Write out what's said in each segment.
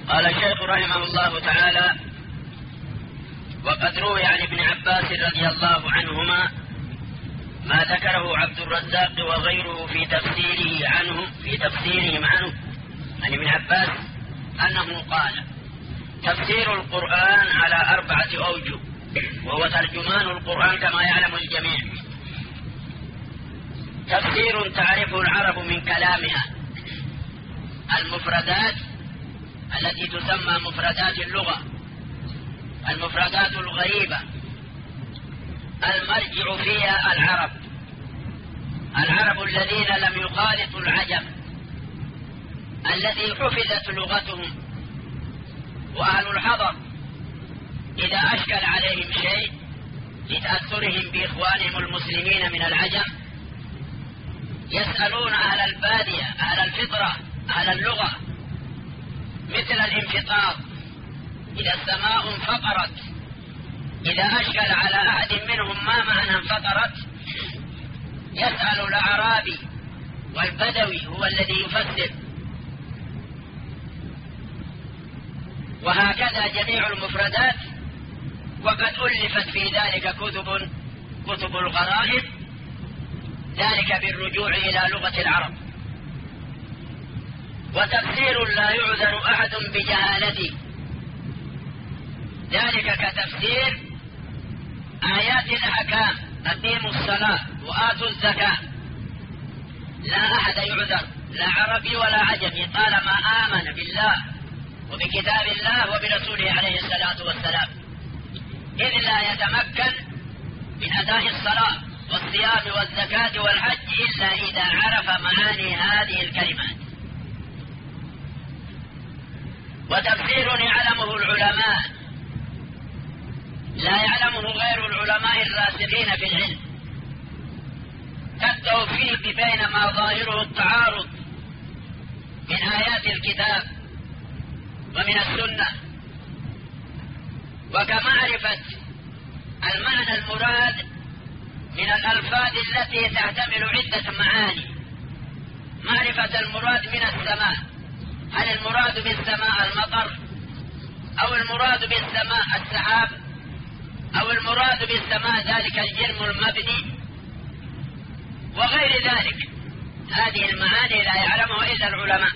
قال الشيخ رحمه الله تعالى: وقد روي عن ابن عباس رضي الله عنهما ما ذكره عبد الرزاق وغيره في تفسيرهم عنه عن ابن عباس أنه قال: تفسير القرآن على 4 أوجه، وهو ترجمان القرآن كما يعلم الجميع. تفسير تعرفه العرب من كلامها، المفردات التي تسمى مفردات اللغة، المفردات الغريبة المرجع فيها العرب الذين لم يخالطوا العجم، الذي حفظت لغتهم. وأهل الحضر إذا أشكل عليهم شيء لتأثرهم بإخوانهم المسلمين من العجم يسألون أهل البادية، أهل الفطرة، أهل اللغة، مثل الانفطار، إذا السماء انفطرت، إذا أشكل على أحد منهم ما معنى انفطرت يسأل الأعرابي، والبدوي هو الذي يفسر. وهكذا جميع المفردات. وقد ألفت في ذلك كتب الغرائب، ذلك بالرجوع إلى لغة العرب. وتفسير لا يعذر أحد بجهالته، ذلك كتفسير آيات الأحكام: أقيموا الصلاة وآتوا الزكاة. لا أحد يعذر، لا عربي ولا عجمي، طالما آمن بالله وبكتاب الله وبرسوله عليه الصلاة والسلام، إذ لا يتمكن من أداء الصلاة والصيام والزكاة والحج إلا إذا عرف معاني هذه الكلمات. وتفسير يعلمه العلماء، لا يعلمه غير العلماء الراسخين في العلم، كالتوفيق بين ما ظاهره التعارض من آيات الكتاب ومن السنة، وكمعرفة المعنى المراد من الألفاظ التي تحتمل عدة معاني. معرفة المراد من السماء، هل المراد بالسماء المطر، أو المراد بالسماء السحاب، أو المراد بالسماء ذلك الجرم المبني، وغير ذلك. هذه المعاني لا يعلمها إلا العلماء.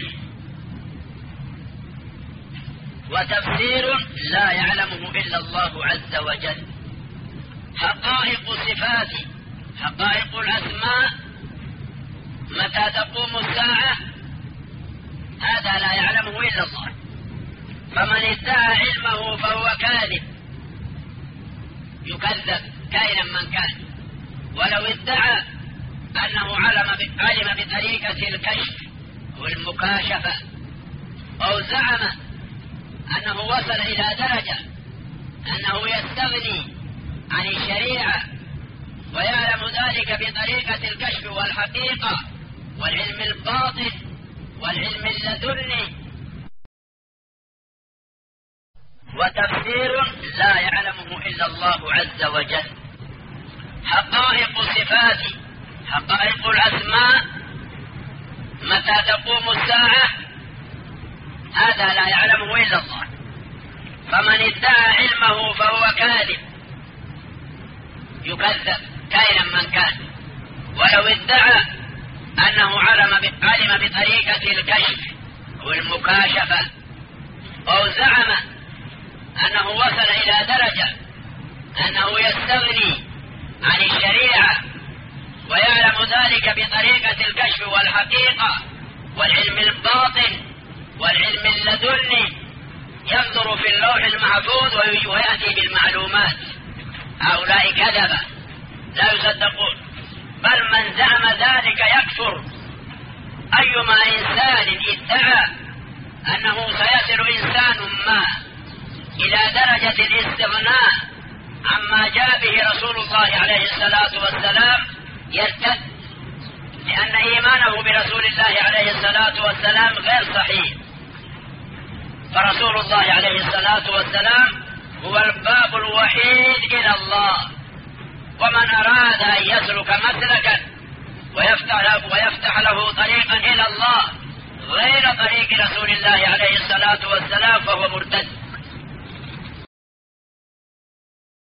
وتفسير لا يعلمه إلا الله عز وجل: حقائق صفات، حقائق الأسماء، متى تقوم الساعة، هذا لا يعلمه إلا الله. فمن ادعى علمه فهو كاذب، يكذب كائنا من كان. ولو ادعى أنه علم بطريقة الكشف والمكاشفة، أو زعم أنه وصل إلى درجة أنه يستغني عن الشريعة ويعلم ذلك بطريقة الكشف والحقيقة والعلم الباطن والعلم اللدني. وتفسير لا يعلمه إلا الله عز وجل: حقائق صفات، حقائق الأسماء، متى تقوم الساعة، هذا لا يعلمه إلا الله. فمن ادعى علمه فهو كاذب، يكذب كائنا من كان. ولو ادعى أنه علم بطريقة الكشف والمكاشفة، أو زعم أنه وصل إلى درجة أنه يستغني عن الشريعة ويعلم ذلك بطريقة الكشف والحقيقة والعلم الباطن والعلم اللدني، ينظر في اللوح المحفوظ ويأتي بالمعلومات، هؤلاء كذبة لا يصدقون. بل من زعم ذلك يكفر. أيما إنسان ادعى أنه سيصل إنسان ما إلى درجة الاستغناء عما جاء به رسول الله عليه الصلاة والسلام يرتد، لأن إيمانه برسول الله عليه الصلاة والسلام غير صحيح. فرسول الله عليه الصلاة والسلام هو الباب الوحيد إلى الله، ومن أراد أن يسلك مسلكا ويفتح له طريقا إلى الله غير طريق رسول الله عليه الصلاة والسلام فهو